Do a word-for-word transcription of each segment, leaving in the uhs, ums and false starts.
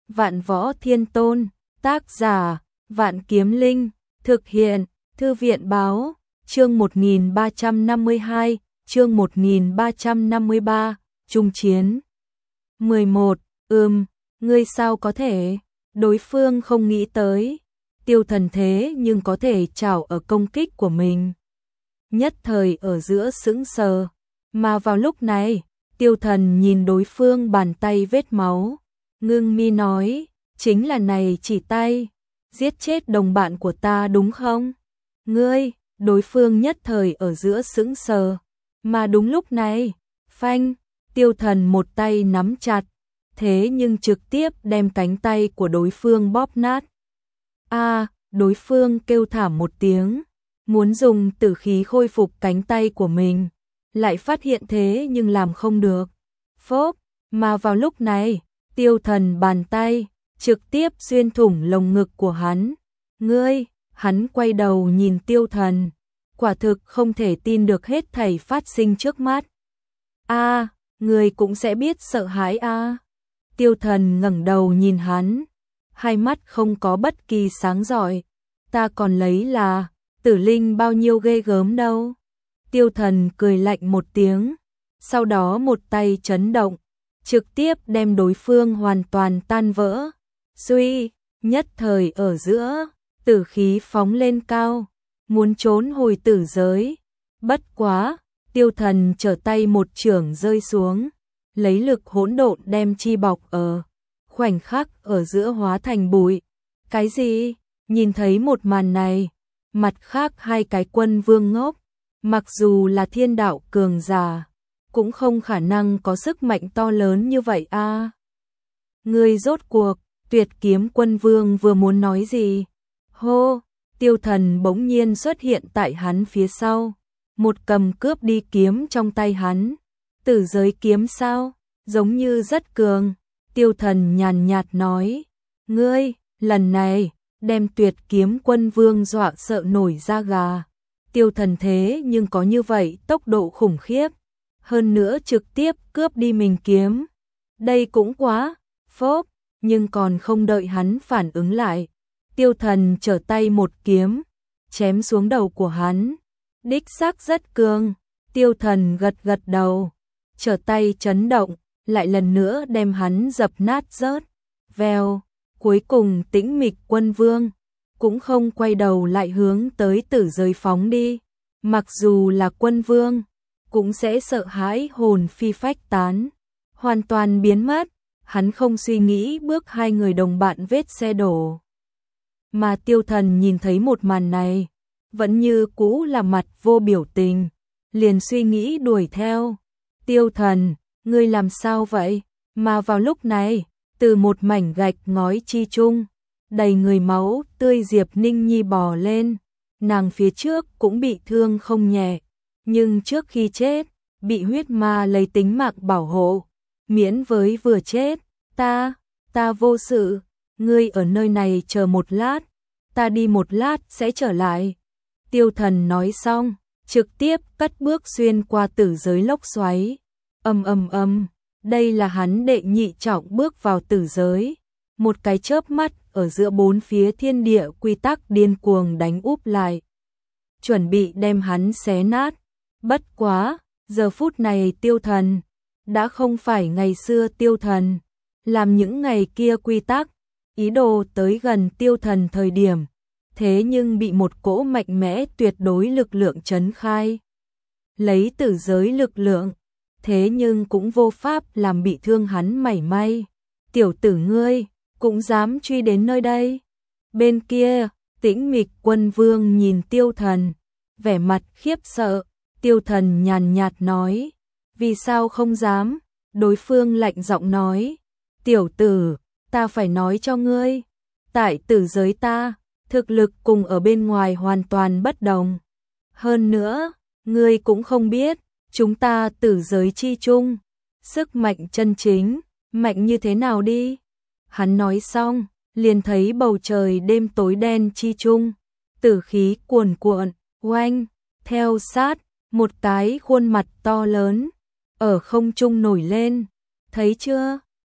Vạn Võ Thiên Tôn, tác giả, Vạn Kiếm Linh, thực hiện, Thư viện báo, chương một nghìn ba trăm năm mươi hai, chương một nghìn ba trăm năm mươi ba, Trung Chiến. mười một, ừm, ngươi sao có thể, đối phương không nghĩ tới, Tiêu Thần thế nhưng có thể chảo ở công kích của mình. Nhất thời ở giữa sững sờ, mà vào lúc này, Tiêu Thần nhìn đối phương bàn tay vết máu, ngưng mi nói, chính là này chỉ tay, giết chết đồng bạn của ta đúng không? Ngươi, đối phương nhất thời ở giữa sững sờ, mà đúng lúc này, phanh, Tiêu Thần một tay nắm chặt, thế nhưng trực tiếp đem cánh tay của đối phương bóp nát. A, đối phương kêu thảm một tiếng, muốn dùng tử khí khôi phục cánh tay của mình, lại phát hiện thế nhưng làm không được. Phốp, mà vào lúc này, Tiêu Thần bàn tay trực tiếp xuyên thủng lồng ngực của hắn. Ngươi, hắn quay đầu nhìn Tiêu Thần, quả thực không thể tin được hết thảy phát sinh trước mắt. A, ngươi cũng sẽ biết sợ hãi a. Tiêu Thần ngẩng đầu nhìn hắn, hai mắt không có bất kỳ sáng rọi. Ta còn lấy là Tử Linh bao nhiêu ghê gớm đâu. Tiêu Thần cười lạnh một tiếng, sau đó một tay chấn động, trực tiếp đem đối phương hoàn toàn tan vỡ. Suy, nhất thời ở giữa, tử khí phóng lên cao, muốn trốn hồi tử giới. Bất quá, Tiêu Thần trở tay một chưởng rơi xuống, lấy lực hỗn độn đem chi bọc ở, khoảnh khắc ở giữa hóa thành bụi. Cái gì? Nhìn thấy một màn này, mặt khác hai cái quân vương ngốc, mặc dù là thiên đạo cường giả, cũng không khả năng có sức mạnh to lớn như vậy a. À. Ngươi rốt cuộc, Tuyệt Kiếm Quân Vương vừa muốn nói gì? Hô, Tiêu Thần bỗng nhiên xuất hiện tại hắn phía sau, một cầm cướp đi kiếm trong tay hắn. Tử giới kiếm sao? Giống như rất cường. Tiêu Thần nhàn nhạt nói, ngươi, lần này, đem Tuyệt Kiếm Quân Vương dọa sợ nổi da gà. Tiêu Thần thế nhưng có như vậy tốc độ khủng khiếp, hơn nữa trực tiếp cướp đi mình kiếm. Đây cũng quá, phốp, nhưng còn không đợi hắn phản ứng lại. Tiêu Thần trở tay một kiếm, chém xuống đầu của hắn. Đích xác rất cường, Tiêu Thần gật gật đầu, trở tay chấn động, lại lần nữa đem hắn dập nát rớt. Vèo, cuối cùng Tĩnh Mịch Quân Vương cũng không quay đầu lại hướng tới tử giới phóng đi. Mặc dù là quân vương, cũng sẽ sợ hãi hồn phi phách tán, hoàn toàn biến mất. Hắn không suy nghĩ bước hai người đồng bạn vết xe đổ. Mà Tiêu Thần nhìn thấy một màn này, vẫn như cũ là mặt vô biểu tình, liền suy nghĩ đuổi theo. Tiêu Thần, ngươi làm sao vậy? Mà vào lúc này, từ một mảnh gạch ngói chi chung, đầy người máu tươi Diệp Ninh Nhi bò lên, nàng phía trước cũng bị thương không nhẹ, nhưng trước khi chết, bị huyết ma lấy tính mạng bảo hộ, miễn với vừa chết. Ta, ta vô sự, ngươi ở nơi này chờ một lát, ta đi một lát sẽ trở lại. Tiêu Thần nói xong, trực tiếp cất bước xuyên qua tử giới lốc xoáy. Ầm ầm ầm, đây là hắn đệ nhị trọng bước vào tử giới. Một cái chớp mắt ở giữa bốn phía thiên địa quy tắc điên cuồng đánh úp lại, chuẩn bị đem hắn xé nát. Bất quá, giờ phút này Tiêu Thần đã không phải ngày xưa Tiêu Thần, làm những ngày kia quy tắc, ý đồ tới gần Tiêu Thần thời điểm, thế nhưng bị một cỗ mạnh mẽ tuyệt đối lực lượng trấn khai. Lấy tử giới lực lượng, thế nhưng cũng vô pháp làm bị thương hắn mảy may. Tiểu tử ngươi, cũng dám truy đến nơi đây. Bên kia, Tĩnh Mịch Quân Vương nhìn Tiêu Thần, vẻ mặt khiếp sợ. Tiêu Thần nhàn nhạt nói, vì sao không dám? Đối phương lạnh giọng nói, tiểu tử, ta phải nói cho ngươi, tại tử giới ta, thực lực cùng ở bên ngoài hoàn toàn bất đồng. Hơn nữa, ngươi cũng không biết, chúng ta tử giới chi chung, sức mạnh chân chính, mạnh như thế nào đi. Hắn nói xong, liền thấy bầu trời đêm tối đen chi chung, tử khí cuồn cuộn, oanh, theo sát, một cái khuôn mặt to lớn, ở không trung nổi lên. Thấy chưa?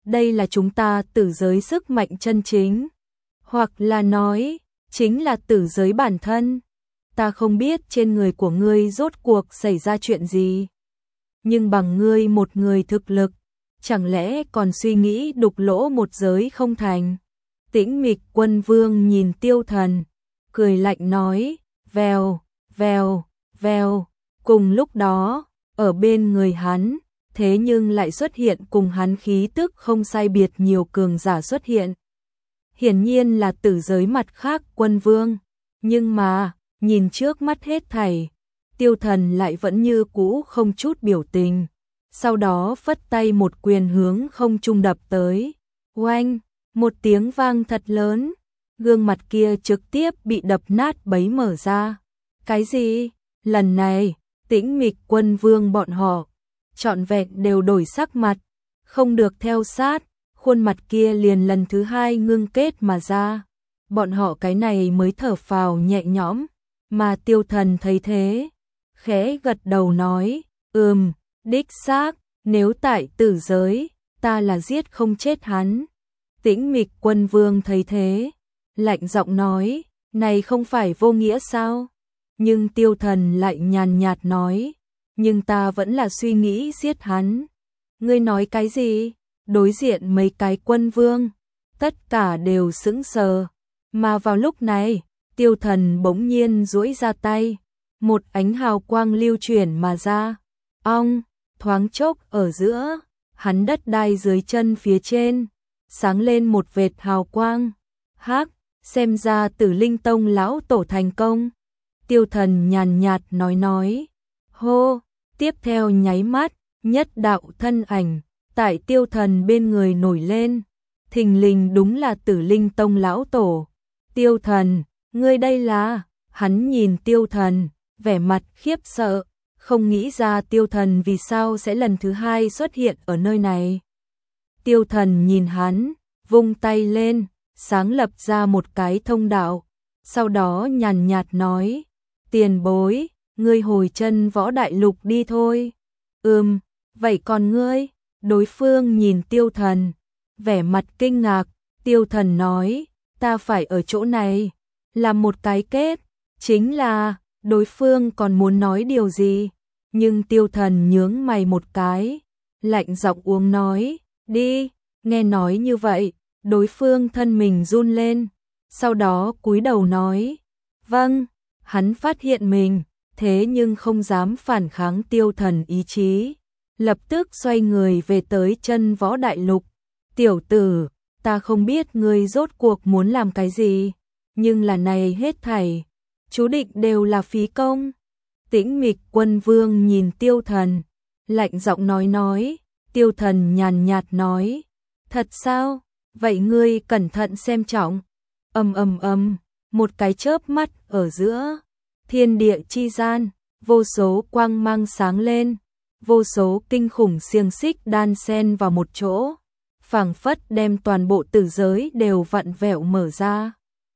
đây là chúng ta tử giới sức mạnh chân chính, hoặc là nói, chính là tử giới bản thân. Ta không biết trên người của ngươi rốt cuộc xảy ra chuyện gì, nhưng bằng ngươi một người thực lực, chẳng lẽ còn suy nghĩ đục lỗ một giới không thành? Tĩnh Mịch Quân Vương nhìn Tiêu Thần, cười lạnh nói, vèo, vèo, vèo. Cùng lúc đó, ở bên người hắn, thế nhưng lại xuất hiện cùng hắn khí tức không sai biệt nhiều cường giả xuất hiện. Hiển nhiên là tử giới mặt khác quân vương, nhưng mà, nhìn trước mắt hết thảy, Tiêu Thần lại vẫn như cũ không chút biểu tình. Sau đó phất tay một quyền hướng không trung đập tới. Oanh, một tiếng vang thật lớn, gương mặt kia trực tiếp bị đập nát bấy mở ra. Cái gì? Lần này, Tĩnh Mịch Quân Vương bọn họ trọn vẹn đều đổi sắc mặt, không được theo sát, khuôn mặt kia liền lần thứ hai ngưng kết mà ra. Bọn họ cái này mới thở phào nhẹ nhõm, mà Tiêu Thần thấy thế, khẽ gật đầu nói, ừm, đích xác, nếu tại tử giới, ta là giết không chết hắn. Tĩnh Mịch Quân Vương thấy thế, lạnh giọng nói, này không phải vô nghĩa sao? Nhưng Tiêu Thần lại nhàn nhạt nói, nhưng ta vẫn là suy nghĩ giết hắn. Ngươi nói cái gì? Đối diện mấy cái quân vương, tất cả đều sững sờ. Mà vào lúc này, Tiêu Thần bỗng nhiên duỗi ra tay, một ánh hào quang lưu chuyển mà ra. Ong, thoáng chốc ở giữa, hắn đất đai dưới chân phía trên, sáng lên một vệt hào quang. Hắc, xem ra Tử Linh Tông lão tổ thành công. Tiêu Thần nhàn nhạt nói nói. Hô, tiếp theo nháy mắt, nhất đạo thân ảnh tại Tiêu Thần bên người nổi lên. Thình lình đúng là Tử Linh Tông lão tổ. Tiêu Thần, ngươi đây là? Hắn nhìn Tiêu Thần, vẻ mặt khiếp sợ, không nghĩ ra Tiêu Thần vì sao sẽ lần thứ hai xuất hiện ở nơi này. Tiêu Thần nhìn hắn, vung tay lên, sáng lập ra một cái thông đạo, sau đó nhàn nhạt nói, tiền bối, ngươi hồi chân võ đại lục đi thôi. Ừm, vậy còn ngươi? Đối phương nhìn Tiêu Thần, vẻ mặt kinh ngạc. Tiêu Thần nói, ta phải ở chỗ này, làm một cái kết, chính là, đối phương còn muốn nói điều gì, nhưng Tiêu Thần nhướng mày một cái, lạnh giọng uống nói, đi. Nghe nói như vậy, đối phương thân mình run lên, sau đó cúi đầu nói, vâng. Hắn phát hiện mình, thế nhưng không dám phản kháng Tiêu Thần ý chí, lập tức xoay người về tới chân võ đại lục. Tiểu tử, ta không biết ngươi rốt cuộc muốn làm cái gì, nhưng là này hết thảy, chú định đều là phí công. Tĩnh Mịch Quân Vương nhìn Tiêu Thần, lạnh giọng nói nói. Tiêu Thần nhàn nhạt nói, thật sao? Vậy ngươi cẩn thận xem trọng. Ầm ầm ầm, một cái chớp mắt ở giữa thiên địa chi gian, vô số quang mang sáng lên, vô số kinh khủng xiềng xích đan xen vào một chỗ, phảng phất đem toàn bộ tử giới đều vặn vẹo mở ra.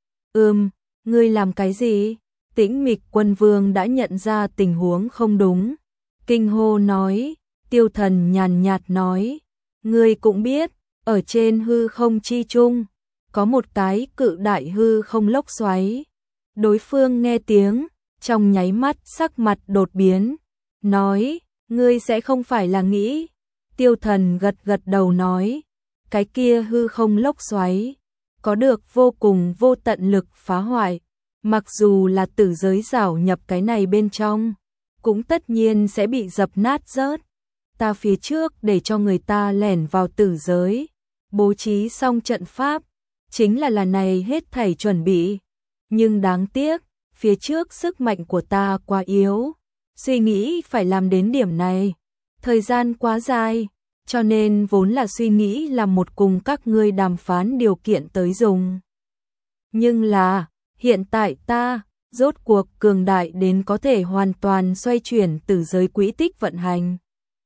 Ừm, ngươi làm cái gì? Tĩnh Mịch Quân Vương đã nhận ra tình huống không đúng, kinh hô nói. Tiêu Thần nhàn nhạt nói, ngươi cũng biết, ở trên hư không chi trung, có một cái cự đại hư không lốc xoáy. Đối phương nghe tiếng, trong nháy mắt sắc mặt đột biến, nói, ngươi sẽ không phải là nghĩ. Tiêu Thần gật gật đầu nói, cái kia hư không lốc xoáy, có được vô cùng vô tận lực phá hoại, mặc dù là tử giới rảo nhập cái này bên trong, cũng tất nhiên sẽ bị dập nát rớt. Ta phía trước để cho người ta lẻn vào tử giới, bố trí xong trận pháp, chính là là này hết thảy chuẩn bị. Nhưng đáng tiếc, phía trước sức mạnh của ta quá yếu, suy nghĩ phải làm đến điểm này, thời gian quá dài, cho nên vốn là suy nghĩ làm một cùng các ngươi đàm phán điều kiện tới dùng. Nhưng là, hiện tại ta, rốt cuộc cường đại đến có thể hoàn toàn xoay chuyển tử giới quỹ tích vận hành.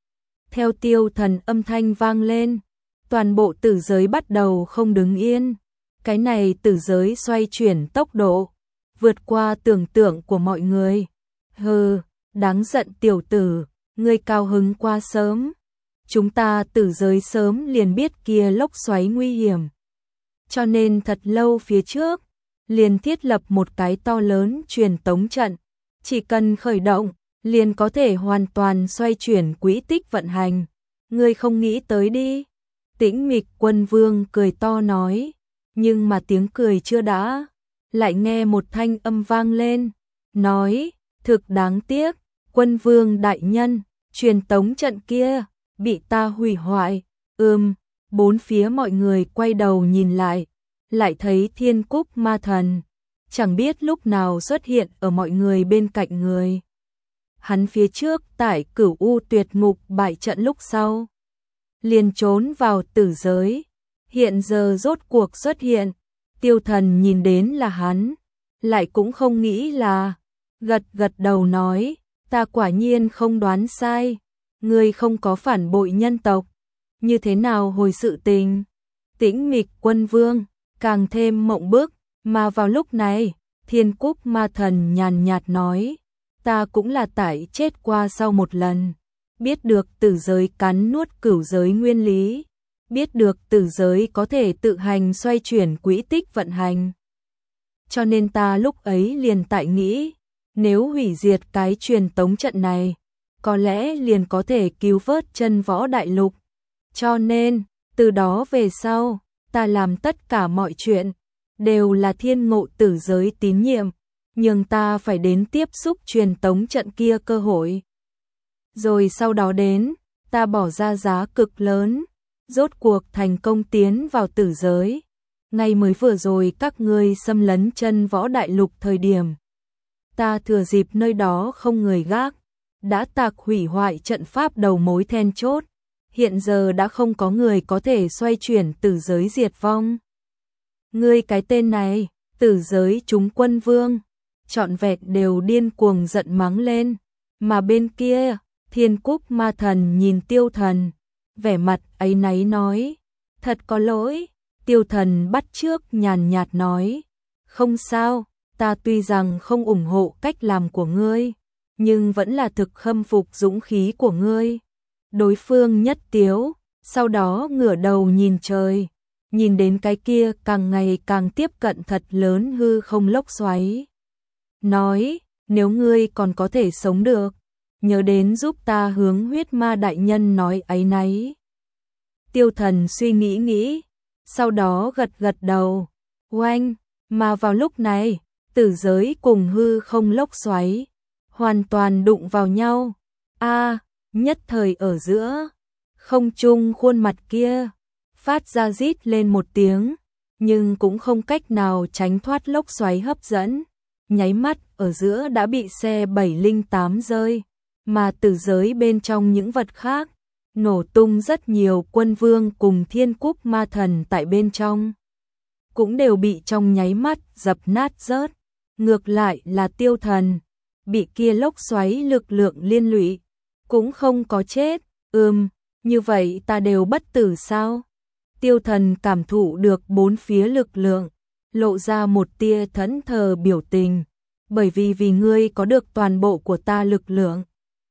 Theo Tiêu Thần âm thanh vang lên, toàn bộ tử giới bắt đầu không đứng yên. Cái này tử giới xoay chuyển tốc độ, vượt qua tưởng tượng của mọi người. Hừ, đáng giận tiểu tử, ngươi cao hứng quá sớm. chúng ta tử giới sớm liền biết kia lốc xoáy nguy hiểm. Cho nên thật lâu phía trước, liền thiết lập một cái to lớn truyền tống trận. Chỉ cần khởi động, liền có thể hoàn toàn xoay chuyển quỹ tích vận hành. Ngươi không nghĩ tới đi. Tĩnh Mịch Quân Vương cười to nói, nhưng mà tiếng cười chưa đã, lại nghe một thanh âm vang lên, nói, thực đáng tiếc, Quân Vương đại nhân, truyền tống trận kia, bị ta hủy hoại. Ừm, bốn phía mọi người quay đầu nhìn lại, lại thấy Thiên Cúc Ma Thần, chẳng biết lúc nào xuất hiện ở mọi người bên cạnh người. Hắn phía trước tại Cửu U Tuyệt Ngục bại trận lúc sau, liền trốn vào tử giới, hiện giờ rốt cuộc xuất hiện. Tiêu Thần nhìn đến là hắn, lại cũng không nghĩ là, gật gật đầu nói, ta quả nhiên không đoán sai, ngươi không có phản bội nhân tộc, như thế nào hồi sự tình. Tĩnh Mịch Quân Vương càng thêm mộng bức, mà vào lúc này, Thiên Cúc Ma Thần nhàn nhạt nói, ta cũng là tại chết qua sau một lần, biết được tử giới cắn nuốt cửu giới nguyên lý, biết được tử giới có thể tự hành xoay chuyển quỹ tích vận hành. Cho nên ta lúc ấy liền tại nghĩ, nếu hủy diệt cái truyền tống trận này, có lẽ liền có thể cứu vớt chân võ đại lục. Cho nên, từ đó về sau, ta làm tất cả mọi chuyện, đều là thiên ngộ tử giới tín nhiệm, nhưng ta phải đến tiếp xúc truyền tống trận kia cơ hội. Rồi sau đó đến, ta bỏ ra giá cực lớn, rốt cuộc thành công tiến vào tử giới. Ngay mới vừa rồi các ngươi xâm lấn chân võ đại lục thời điểm, ta thừa dịp nơi đó không người gác, đã tạc hủy hoại trận pháp đầu mối then chốt. Hiện giờ đã không có người có thể xoay chuyển tử giới diệt vong. Ngươi cái tên này, tử giới chúng Quân Vương, trọn vẹn đều điên cuồng giận mắng lên. Mà bên kia, Thiên Cúc Ma Thần nhìn Tiêu Thần, vẻ mặt áy náy nói, thật có lỗi. Tiêu Thần bắt chước nhàn nhạt nói, không sao, ta tuy rằng không ủng hộ cách làm của ngươi, nhưng vẫn là thực khâm phục dũng khí của ngươi. Đối phương nhất tiếu, sau đó ngửa đầu nhìn trời, nhìn đến cái kia càng ngày càng tiếp cận thật lớn hư không lốc xoáy. Nói, nếu ngươi còn có thể sống được, nhớ đến giúp ta hướng Huyết Ma đại nhân nói áy náy. Tiêu Thần suy nghĩ nghĩ, sau đó gật gật đầu, oanh, mà vào lúc này, tử giới cùng hư không lốc xoáy, hoàn toàn đụng vào nhau. A, nhất thời ở giữa, không trung khuôn mặt kia, phát ra rít lên một tiếng, nhưng cũng không cách nào tránh thoát lốc xoáy hấp dẫn. Nháy mắt ở giữa đã bị xe bảy linh tám rơi, mà tử giới bên trong những vật khác, nổ tung rất nhiều. Quân Vương cùng Thiên Cúc Ma Thần tại bên trong, cũng đều bị trong nháy mắt dập nát rớt. Ngược lại là Tiêu Thần, bị kia lốc xoáy lực lượng liên lụy, cũng không có chết. Ừm, như vậy ta đều bất tử sao? Tiêu Thần cảm thụ được bốn phía lực lượng, lộ ra một tia thẫn thờ biểu tình, bởi vì vì ngươi có được toàn bộ của ta lực lượng,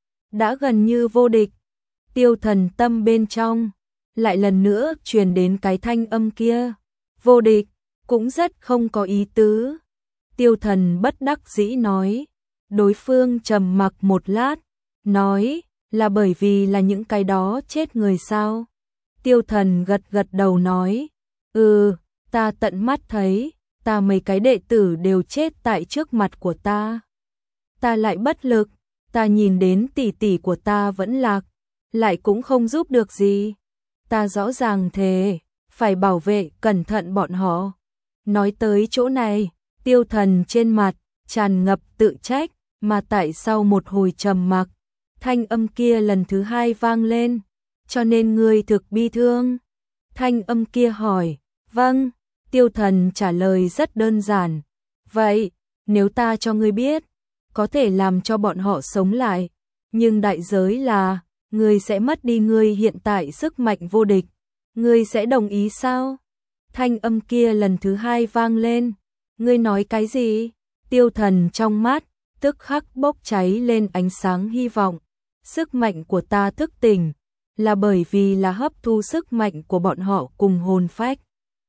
đã gần như vô địch. Tiêu Thần tâm bên trong, lại lần nữa truyền đến cái thanh âm kia, vô địch, cũng rất không có ý tứ. Tiêu Thần bất đắc dĩ nói, đối phương trầm mặc một lát, nói, là bởi vì là những cái đó chết người sao? Tiêu Thần gật gật đầu nói, ừ, ta tận mắt thấy, ta mấy cái đệ tử đều chết tại trước mặt của ta. Ta lại bất lực, ta nhìn đến tỷ tỷ của ta vẫn lạc, lại cũng không giúp được gì. Ta rõ ràng thề, phải bảo vệ cẩn thận bọn họ. Nói tới chỗ này, Tiêu Thần trên mặt tràn ngập tự trách, mà tại sau một hồi trầm mặc, thanh âm kia lần thứ hai vang lên, cho nên ngươi thực bi thương. Thanh âm kia hỏi, vâng. Tiêu Thần trả lời rất đơn giản, vậy, nếu ta cho ngươi biết, có thể làm cho bọn họ sống lại, nhưng đại giới là, ngươi sẽ mất đi ngươi hiện tại sức mạnh vô địch, ngươi sẽ đồng ý sao? Thanh âm kia lần thứ hai vang lên, ngươi nói cái gì? Tiêu Thần trong mắt, tức khắc bốc cháy lên ánh sáng hy vọng, sức mạnh của ta thức tỉnh, là bởi vì là hấp thu sức mạnh của bọn họ cùng hồn phách.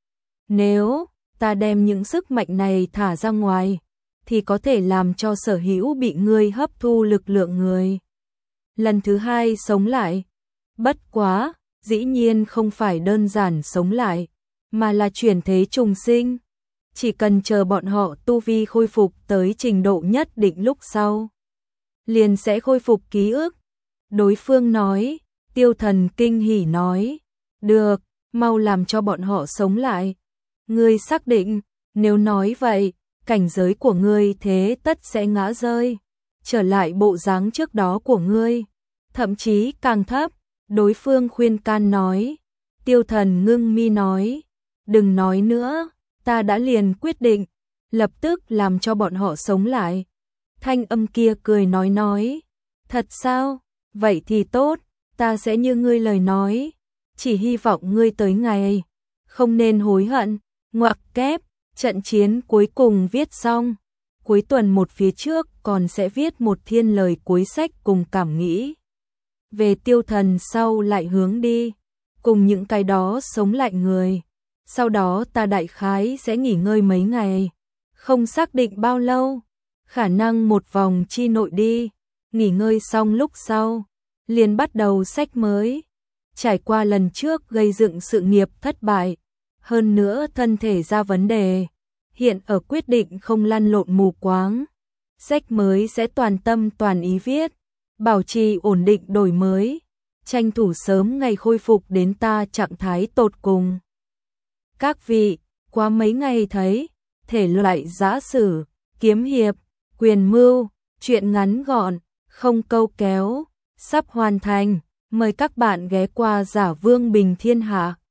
Nếu ta đem những sức mạnh này thả ra ngoài, thì có thể làm cho sở hữu bị ngươi hấp thu lực lượng người. Lần thứ hai sống lại. Bất quá, dĩ nhiên không phải đơn giản sống lại, mà là chuyển thế trùng sinh. Chỉ cần chờ bọn họ tu vi khôi phục tới trình độ nhất định lúc sau, liền sẽ khôi phục ký ức. Đối phương nói, Tiêu Thần kinh hỉ nói, được, mau làm cho bọn họ sống lại. Ngươi xác định, nếu nói vậy, cảnh giới của ngươi thế tất sẽ ngã rơi, trở lại bộ dáng trước đó của ngươi, thậm chí càng thấp. Đối phương khuyên can nói. Tiêu Thần ngưng mi nói, đừng nói nữa, ta đã liền quyết định, lập tức làm cho bọn họ sống lại. Thanh âm kia cười nói nói, thật sao, vậy thì tốt, ta sẽ như ngươi lời nói, chỉ hy vọng ngươi tới ngày, không nên hối hận. Ngoặc kép, trận chiến cuối cùng viết xong, cuối tuần một phía trước còn sẽ viết một thiên lời cuối sách cùng cảm nghĩ. Về Tiêu Thần sau lại hướng đi, cùng những cái đó sống lại người. Sau đó ta đại khái sẽ nghỉ ngơi mấy ngày, không xác định bao lâu, khả năng một vòng chi nội đi, nghỉ ngơi xong lúc sau, liền bắt đầu sách mới. Trải qua lần trước gây dựng sự nghiệp thất bại, hơn nữa thân thể ra vấn đề, hiện ở quyết định không lăn lộn mù quáng. Sách mới sẽ toàn tâm toàn ý viết, bảo trì ổn định đổi mới, tranh thủ sớm ngày khôi phục đến ta trạng thái tột cùng. Các vị, qua mấy ngày thấy, thể loại giã sử, kiếm hiệp, quyền mưu, truyện ngắn gọn, không câu kéo, sắp hoàn thành, mời các bạn ghé qua Giả Vương Bình Thiên Hạ.